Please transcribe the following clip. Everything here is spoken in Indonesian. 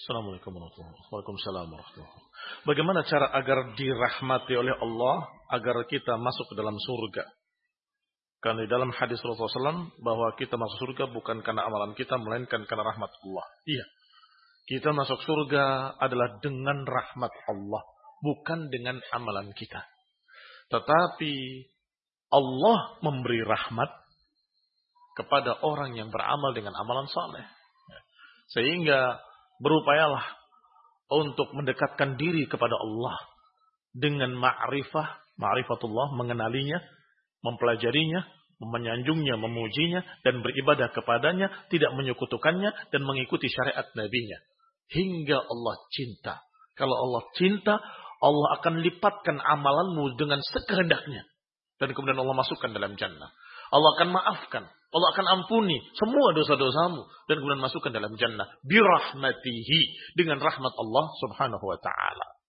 Assalamualaikum warahmatullahi wabarakatuh. Waalaikumsalam warahmatullahi wabarakatuh. Bagaimana cara agar dirahmati oleh Allah agar kita masuk ke dalam surga? Karena di dalam hadis Rasulullah SAW bahwa kita masuk surga bukan karena amalan kita melainkan karena rahmat Allah. Iya. Kita masuk surga adalah dengan rahmat Allah, bukan dengan amalan kita. Tetapi Allah memberi rahmat kepada orang yang beramal dengan amalan saleh. Sehingga berupayalah untuk mendekatkan diri kepada Allah dengan ma'rifatullah, mengenalinya, mempelajarinya, menyanjungnya, memujinya, dan beribadah kepadanya, tidak menyekutukannya, dan mengikuti syariat nabinya. Hingga Allah cinta. Kalau Allah cinta, Allah akan lipatkan amalanmu dengan sekehendaknya. Dan kemudian Allah masukkan dalam jannah. Allah akan maafkan. Allah akan ampuni semua dosa-dosamu. Dan kemudian masukkan dalam jannah. Birahmatihi. Dengan rahmat Allah subhanahu wa ta'ala.